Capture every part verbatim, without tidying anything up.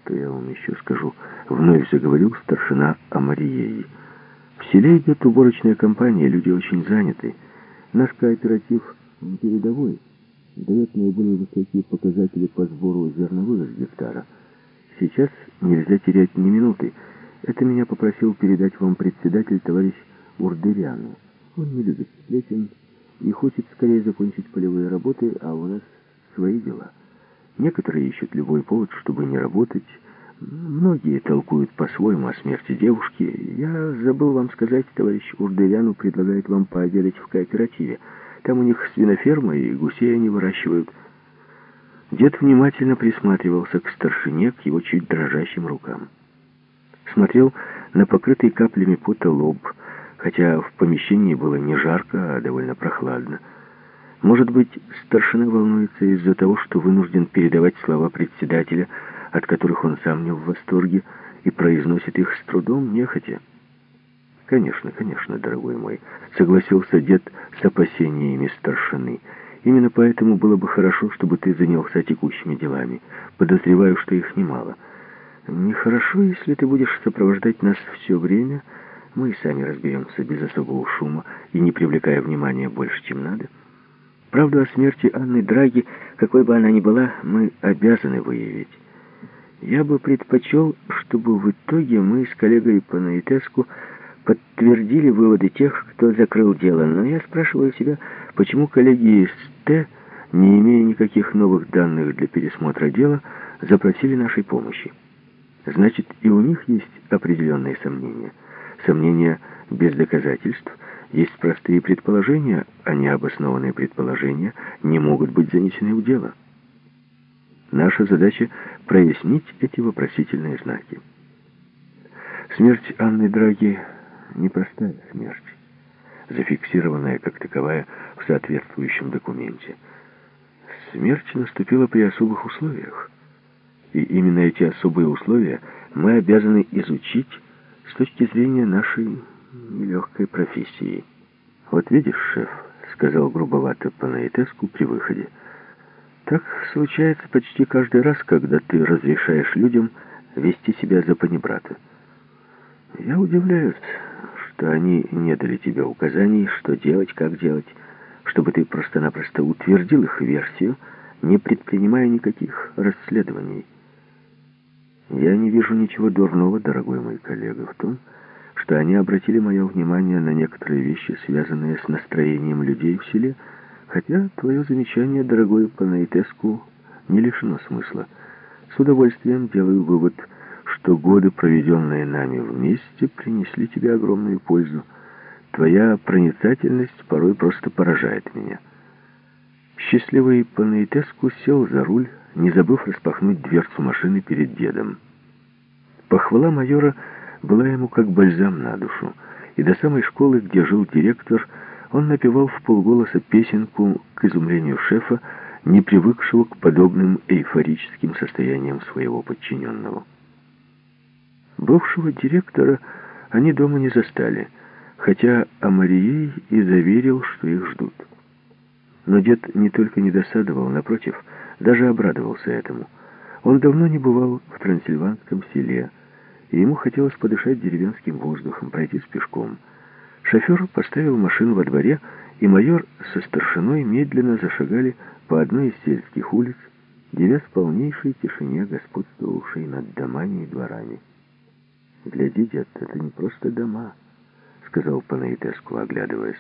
что я вам еще скажу?» — вновь заговорил старшина Амарией. «В селе идет уборочная кампания, люди очень заняты. Наш кооператив передовой дает наиболее высокие показатели по сбору зерновых с гектара. Сейчас нельзя терять ни минуты. Это меня попросил передать вам председатель товарищ Урдыряну. Он не любит сплетен и хочет скорее закончить полевые работы, а у нас свои дела. Некоторые ищут любой повод, чтобы не работать. Многие толкуют по-своему о смерти девушки. Я забыл вам сказать, товарищ Урдыряну предлагает вам пообедать в кооперативе. Там у них свиноферма, и гусей они выращивают». Дед внимательно присматривался к старшине, к его чуть дрожащим рукам. Смотрел на покрытый каплями пота лоб, хотя в помещении было не жарко, а довольно прохладно. Может быть, старшина волнуется из-за того, что вынужден передавать слова председателя, от которых он сам не в восторге, и произносит их с трудом, нехотя. «Конечно, конечно, дорогой мой», — согласился дед с опасениями старшины. «Именно поэтому было бы хорошо, чтобы ты занялся текущими делами. Подозреваю, что их немало. Нехорошо, если ты будешь сопровождать нас все время. Мы и сами разберемся без особого шума и не привлекая внимания больше, чем надо. Правду о смерти Анны Драги, какой бы она ни была, мы обязаны выявить. Я бы предпочел, чтобы в итоге мы с коллегой по Наитеску подтвердили выводы тех, кто закрыл дело. Но я спрашиваю себя, почему коллеги из Т, не имея никаких новых данных для пересмотра дела, запросили нашей помощи. Значит, и у них есть определенные сомнения. Сомнения без доказательств. Есть простые предположения, а необоснованные предположения не могут быть занесены в дело. Наша задача — прояснить эти вопросительные знаки. Смерть Анны Драги — непростая смерть, зафиксированная как таковая в соответствующем документе. Смерть наступила при особых условиях. И именно эти особые условия мы обязаны изучить с точки зрения нашей нелегкой профессии. «Вот видишь, шеф», — сказал грубовато Панаитеску при выходе, «так случается почти каждый раз, когда ты разрешаешь людям вести себя за панибрата. Я удивляюсь, что они не дали тебе указаний, что делать, как делать, чтобы ты просто-напросто утвердил их версию, не предпринимая никаких расследований. Я не вижу ничего дурного, дорогой мой коллега, в том, что они обратили мое внимание на некоторые вещи, связанные с настроением людей в селе, хотя твое замечание, дорогой Панаитеску, не лишено смысла. С удовольствием делаю вывод, что годы, проведенные нами вместе, принесли тебе огромную пользу. Твоя проницательность порой просто поражает меня». Счастливый Панаитеску сел за руль, не забыв распахнуть дверцу машины перед дедом. Похвала майора была ему как бальзам на душу, и до самой школы, где жил директор, он напевал вполголоса песенку к изумлению шефа, не привыкшего к подобным эйфорическим состояниям своего подчиненного. Бывшего директора они дома не застали, хотя Амарией и заверил, что их ждут. Но дед не только не досадовал, напротив, даже обрадовался этому. Он давно не бывал в трансильванском селе, и ему хотелось подышать деревенским воздухом, пройтись пешком. Шофер поставил машину во дворе, и майор со старшиной медленно зашагали по одной из сельских улиц, девясь в полнейшей тишине, господствовавшей над домами и дворами. «Гляди, дед, это не просто дома», — сказал Панаитеску, оглядываясь.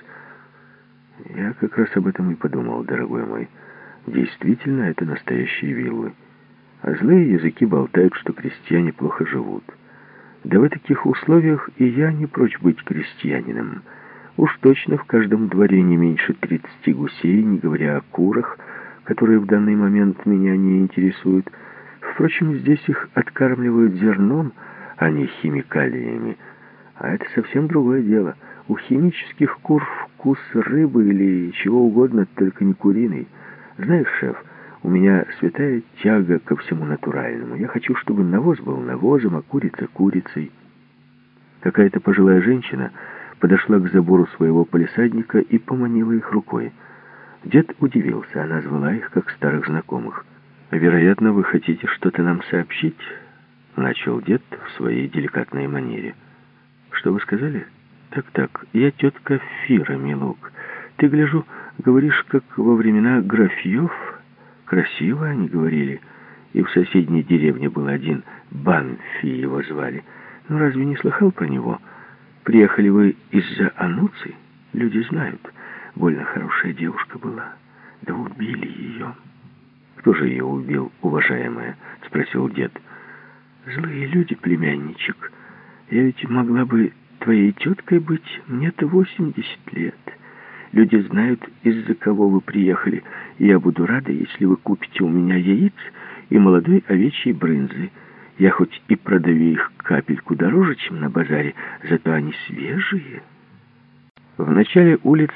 «Я как раз об этом и подумал, дорогой мой. Действительно, это настоящие виллы. А злые языки болтают, что крестьяне плохо живут. Да в таких условиях и я не прочь быть крестьянином. Уж точно в каждом дворе не меньше тридцати гусей, не говоря о курах, которые в данный момент меня не интересуют. Впрочем, здесь их откармливают зерном, а не химикалиями. А это совсем другое дело. У химических кур вкус рыбы или чего угодно, только не куриный. Знаешь, шеф, у меня святая тяга ко всему натуральному. Я хочу, чтобы навоз был навозом, а курица курицей». Какая-то пожилая женщина подошла к забору своего палисадника и поманила их рукой. Дед удивился, она звала их как старых знакомых. «Вероятно, вы хотите что-то нам сообщить?» — начал дед в своей деликатной манере. Что вы сказали? Так-так, я тетка Фира, милок. Ты, гляжу, говоришь, как во времена графьев. Красиво они говорили. И в соседней деревне был один Банфи, его звали. Ну, разве не слыхал про него? Приехали вы из-за Ануци? Люди знают. Больно хорошая девушка была. Да убили ее. Кто же ее убил, уважаемая? Спросил дед. Злые люди, племянничек. Я ведь могла бы твоей теткой быть. Мне-то восемьдесят лет. Люди знают, из-за кого вы приехали. И я буду рада, если вы купите у меня яиц и молодой овечьей брынзы. Я хоть и продаю их капельку дороже, чем на базаре, зато они свежие. В начале улицы